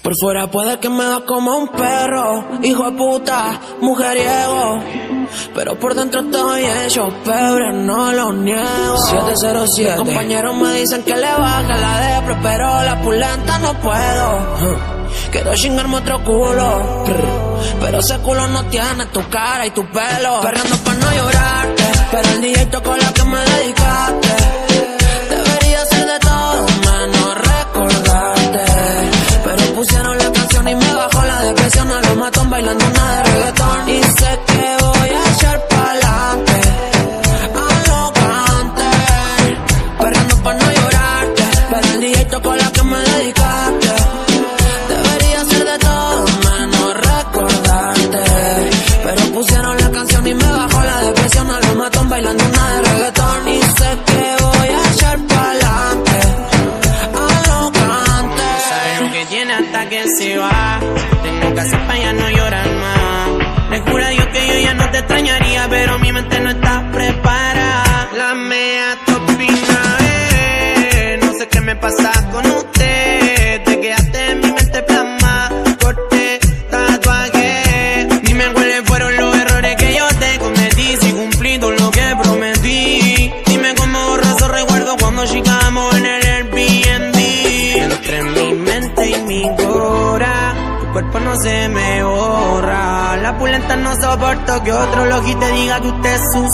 Por fuera puede que me da como un perro, hijo de puta, mujeriego, pero por dentro estoy hecho pebre, no lo niego. 707. Mis compañeros me dicen que le baja la depre, pero la pulenta no puedo. Quiero chingarme otro culo, pero ese culo no tiene tu cara y tu pelo. Perreando pa' no llorarte, pero el DJ tocó la que me dedicaste. Debería ser de todo menos recordarte, pero pusieron la canción y me bajó la depresión. A los matón bailando una de reggaetón. Y sé que voy a echar pa'lante, a lo cante, perreando pa' no llorarte, pero el DJ tocó la que me dedicaste. Debería ser de todo menos recordarte, pero pusieron la canción y me bajó la depresión. A los matón bailando una de reggaetón. Y sé que voy a echar pa'lante, a lo cante. Sabes lo que tiene hasta que se va. Tengo que hacer pa' ya no llorar más. Le juro a Dios que yo ya no te extrañaría, pero mi mente no está preparada. La mea topina, no sé qué me pasa con usted. Te quedaste en mi mente plasma. Corté, tatuaje. Dime cuáles fueron los errores que yo te cometí, si cumplí todo lo que prometí. Dime cómo borró esos recuerdos cuando llegamos en el Airbnb. Entre mi mente y mi cora, tu cuerpo no se me borra. La pulenta no soporto que otro loqui te diga que usted es su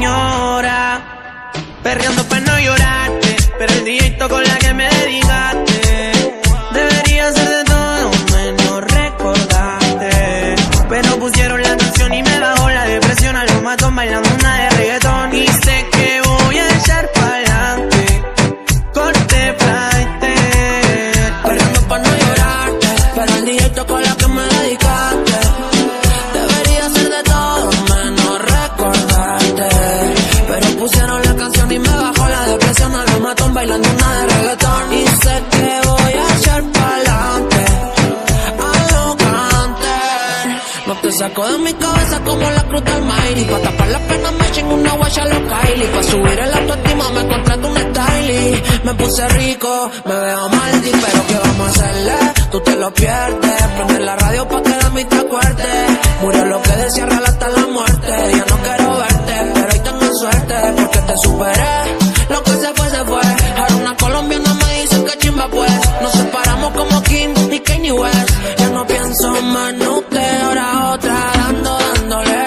señora. Perreando pa' no llorarte, pero el DJ tocó la que me dedicaste. Debería ser de todo menos recordarte, pero pusieron la canción y me bajó la depresión. A los matón bailando una de reggaetón. Y sé que voy a echar pa'lante, corte flight. Perreando pa' no llorarte, pero el DJ tocó la que me dedicaste. Debería ser de todo menos recordarte, pero pusieron la canción y me bajó la depresión. A los matón bailando una de reggaetón. Y sé que voy a echar pa'lante, a lo cante. No te saco de mi cabeza como la cruz del Mayri. Pa' tapar las penas me chingo una guacha a los Kylie. Pa' subir el autoestima me contrato un stylist. Me puse rico, me veo maldi, pero ¿qué vamos a hacerle? Tú te lo pierdes. Prende la radio pa' que de mí te acuerdes. Murió lo que decía real hasta la muerte. Ya no quiero verte, pero hoy tengo suerte porque te superé. Lo que se fue. Ahora una colombiana me dice que chimba pues. Nos separamos como Kim y Kanye West. Ya no pienso más en usted, ahora otra dándole.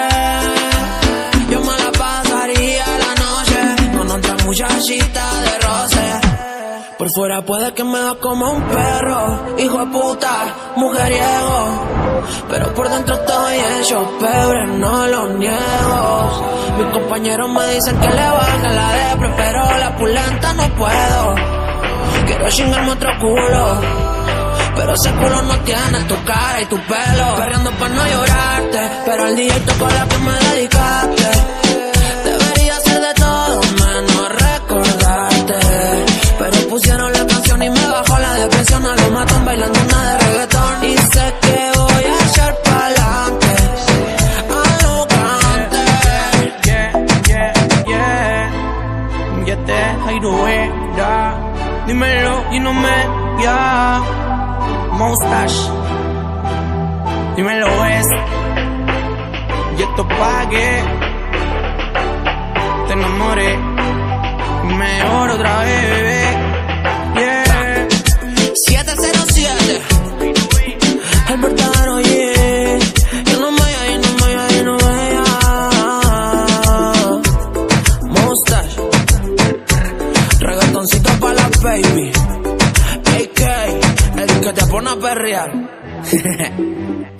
Yo me la pasaría la noche con otra muchachita de roce. Por fuera puede que me da como un perro, hijo de puta, mujeriego, pero por dentro estoy hecho pebre, no lo niego. Mis compañeros me dicen que le baja la depre, pero la pulenta no puedo. Quiero chingarme otro culo, pero ese culo no tiene tu cara y tu pelo. Perreando pa' no llorarte, pero el DJ tocó la que me dedicaste. Debería ser de todo menos recordarte, pero pusieron la canción y me bajó la depresión. A los matón bailando una de reggaetón. Y sé que voy a echar pa'lante, a lo cante. Ya te Jairo, dímelo y no me Mustache, dímelo es. Y esto pague, te enamoré, mejor otra vez, bebé. Yeah. 707, el verdadero yeah. Yo no me Mustache, reggaetoncito pa' la baby. AK, el que te pone a perrear.